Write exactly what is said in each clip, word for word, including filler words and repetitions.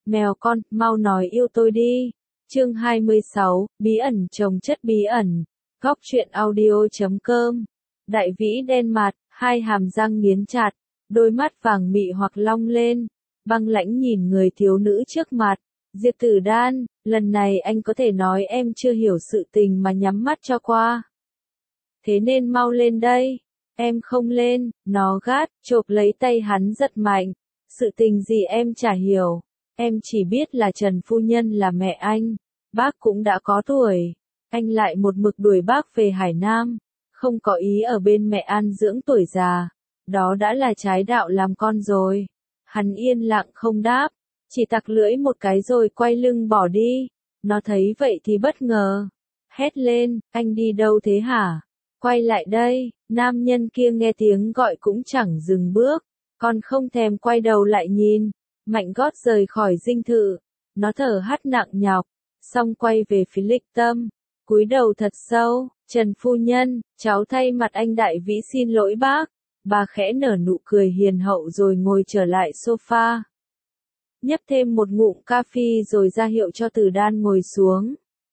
Mèo con, mau nói yêu tôi đi. Chương hai mươi sáu, bí ẩn chồng chất bí ẩn. Góc truyện audio chấm com. Đại vĩ đen mặt, hai hàm răng nghiến chặt, đôi mắt vàng mị hoặc long lên, băng lãnh nhìn người thiếu nữ trước mặt. Diệp Tử Đan, lần này anh có thể nói em chưa hiểu sự tình mà nhắm mắt cho qua. Thế nên mau lên đây. Em không lên, nó gắt, chộp lấy tay hắn giật mạnh. Sự tình gì em chả hiểu. Em chỉ biết là Trần Phu Nhân là mẹ anh. Bác cũng đã có tuổi. Anh lại một mực đuổi bác về Hải Nam. Không có ý ở bên mẹ an dưỡng tuổi già. Đó đã là trái đạo làm con rồi. Hắn yên lặng không đáp. Chỉ tặc lưỡi một cái rồi quay lưng bỏ đi. Nó thấy vậy thì bất ngờ. Hét lên, anh đi đâu thế hả? Quay lại đây, nam nhân kia nghe tiếng gọi cũng chẳng dừng bước. Còn không thèm quay đầu lại nhìn. Mạnh gót rời khỏi dinh thự. Nó thở hắt nặng nhọc. Xong quay về phía Lịch Tâm. Cúi đầu thật sâu. Trần Phu Nhân, cháu thay mặt anh Đại Vĩ xin lỗi bác. Bà khẽ nở nụ cười hiền hậu rồi ngồi trở lại sofa. Nhấp thêm một ngụm cà phê rồi ra hiệu cho Tử Đan ngồi xuống.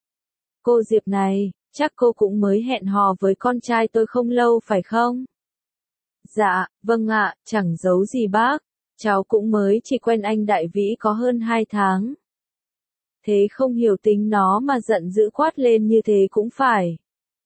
Cô Diệp này, chắc cô cũng mới hẹn hò với con trai tôi không lâu phải không? Dạ, vâng ạ, chẳng giấu gì bác. Cháu cũng mới chỉ quen anh Đại Vĩ có hơn hai tháng. Thế không hiểu tính nó mà giận dữ quát lên như thế cũng phải.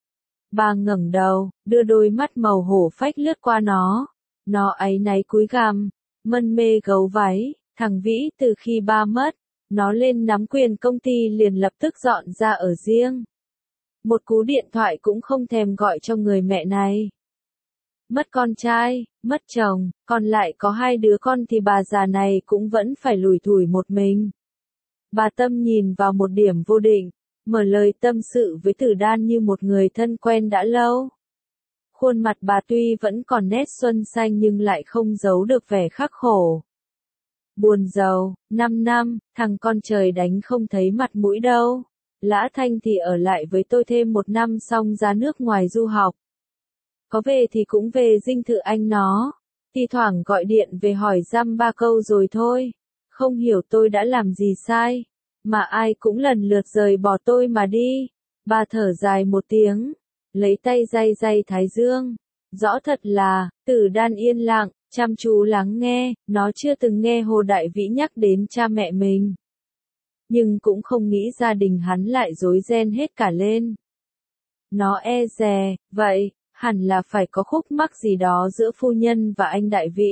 Bà ngẩng đầu, đưa đôi mắt màu hổ phách lướt qua nó. Nó áy náy cúi gằm, mân mê gấu váy. Thằng Vĩ từ khi ba mất, nó lên nắm quyền công ty liền lập tức dọn ra ở riêng. Một cú điện thoại cũng không thèm gọi cho người mẹ này. Mất con trai, mất chồng, còn lại có hai đứa con thì bà già này cũng vẫn phải lủi thủi một mình. Bà Tâm nhìn vào một điểm vô định, mở lời tâm sự với Tử Đan như một người thân quen đã lâu. Khuôn mặt bà tuy vẫn còn nét xuân xanh nhưng lại không giấu được vẻ khắc khổ. Buồn giàu, năm năm, thằng con trời đánh không thấy mặt mũi đâu. Lã Thanh thì ở lại với tôi thêm một năm xong ra nước ngoài du học. Có về thì cũng về dinh thự anh nó. Thi thoảng gọi điện về hỏi dăm ba câu rồi thôi. Không hiểu tôi đã làm gì sai. Mà ai cũng lần lượt rời bỏ tôi mà đi. Bà thở dài một tiếng. Lấy tay day day thái dương. Rõ thật là, Tử Đan yên lặng. Chăm chú lắng nghe, nó chưa từng nghe Hồ Đại Vĩ nhắc đến cha mẹ mình. Nhưng cũng không nghĩ gia đình hắn lại rối ren hết cả lên. Nó e dè, vậy, hẳn là phải có khúc mắc gì đó giữa phu nhân và anh Đại Vĩ.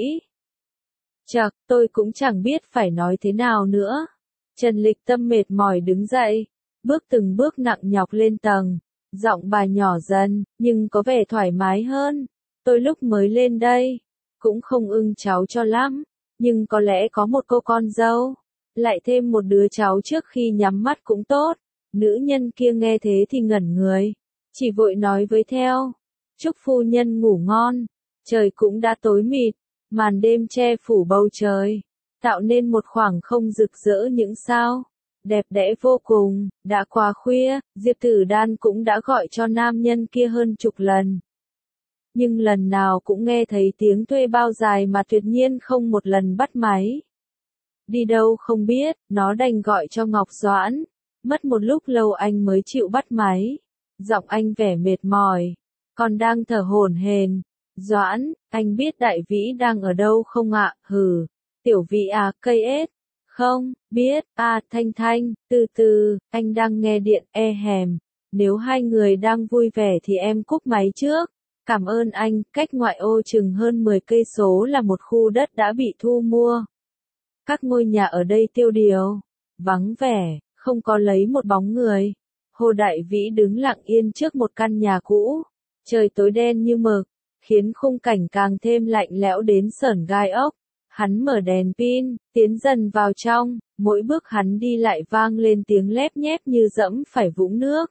Chậc, tôi cũng chẳng biết phải nói thế nào nữa. Trần Lịch Tâm mệt mỏi đứng dậy, bước từng bước nặng nhọc lên tầng. Giọng bà nhỏ dần, nhưng có vẻ thoải mái hơn. Tôi lúc mới lên đây cũng không ưng cháu cho lắm, nhưng có lẽ có một cô con dâu, lại thêm một đứa cháu trước khi nhắm mắt cũng tốt. Nữ nhân kia nghe thế thì ngẩn người, chỉ vội nói với theo, chúc phu nhân ngủ ngon. Trời cũng đã tối mịt, màn đêm che phủ bầu trời, tạo nên một khoảng không rực rỡ những sao, đẹp đẽ vô cùng. Đã quá khuya, Diệp Tử Đan cũng đã gọi cho nam nhân kia hơn chục lần. Nhưng lần nào cũng nghe thấy tiếng thuê bao dài mà tuyệt nhiên không một lần bắt máy. Đi đâu không biết, nó đành gọi cho Ngọc Doãn. Mất một lúc lâu anh mới chịu bắt máy. Giọng anh vẻ mệt mỏi, còn đang thở hổn hển. Doãn, anh biết Đại Vĩ đang ở đâu không ạ? Hừ, Tiểu Vĩ à, cây ết. Không, biết, à, Thanh Thanh, từ từ, anh đang nghe điện, e hèm. Nếu hai người đang vui vẻ thì em cúp máy trước. Cảm ơn anh, cách ngoại ô chừng hơn mười cây số là một khu đất đã bị thu mua. Các ngôi nhà ở đây tiêu điều, vắng vẻ, không có lấy một bóng người. Hồ Đại Vĩ đứng lặng yên trước một căn nhà cũ. Trời tối đen như mực, khiến khung cảnh càng thêm lạnh lẽo đến sởn gai ốc. Hắn mở đèn pin, tiến dần vào trong, mỗi bước hắn đi lại vang lên tiếng lép nhép như dẫm phải vũng nước.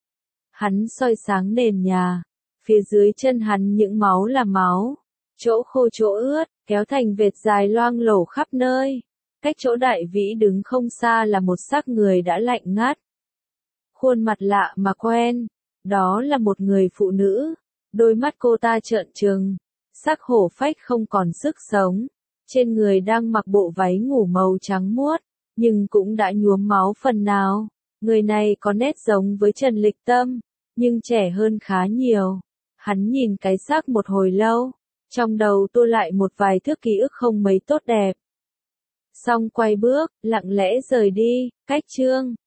Hắn soi sáng nền nhà. Phía dưới chân hắn những máu là máu, chỗ khô chỗ ướt, kéo thành vệt dài loang lổ khắp nơi. Cách chỗ Đại Vĩ đứng không xa là một xác người đã lạnh ngắt. Khuôn mặt lạ mà quen, đó là một người phụ nữ, đôi mắt cô ta trợn trừng, sắc hổ phách không còn sức sống. Trên người đang mặc bộ váy ngủ màu trắng muốt, nhưng cũng đã nhuốm máu phần nào. Người này có nét giống với Trần Lịch Tâm, nhưng trẻ hơn khá nhiều. Hắn nhìn cái xác một hồi lâu, trong đầu tua lại một vài thước ký ức không mấy tốt đẹp. Xong quay bước, lặng lẽ rời đi, cách chương.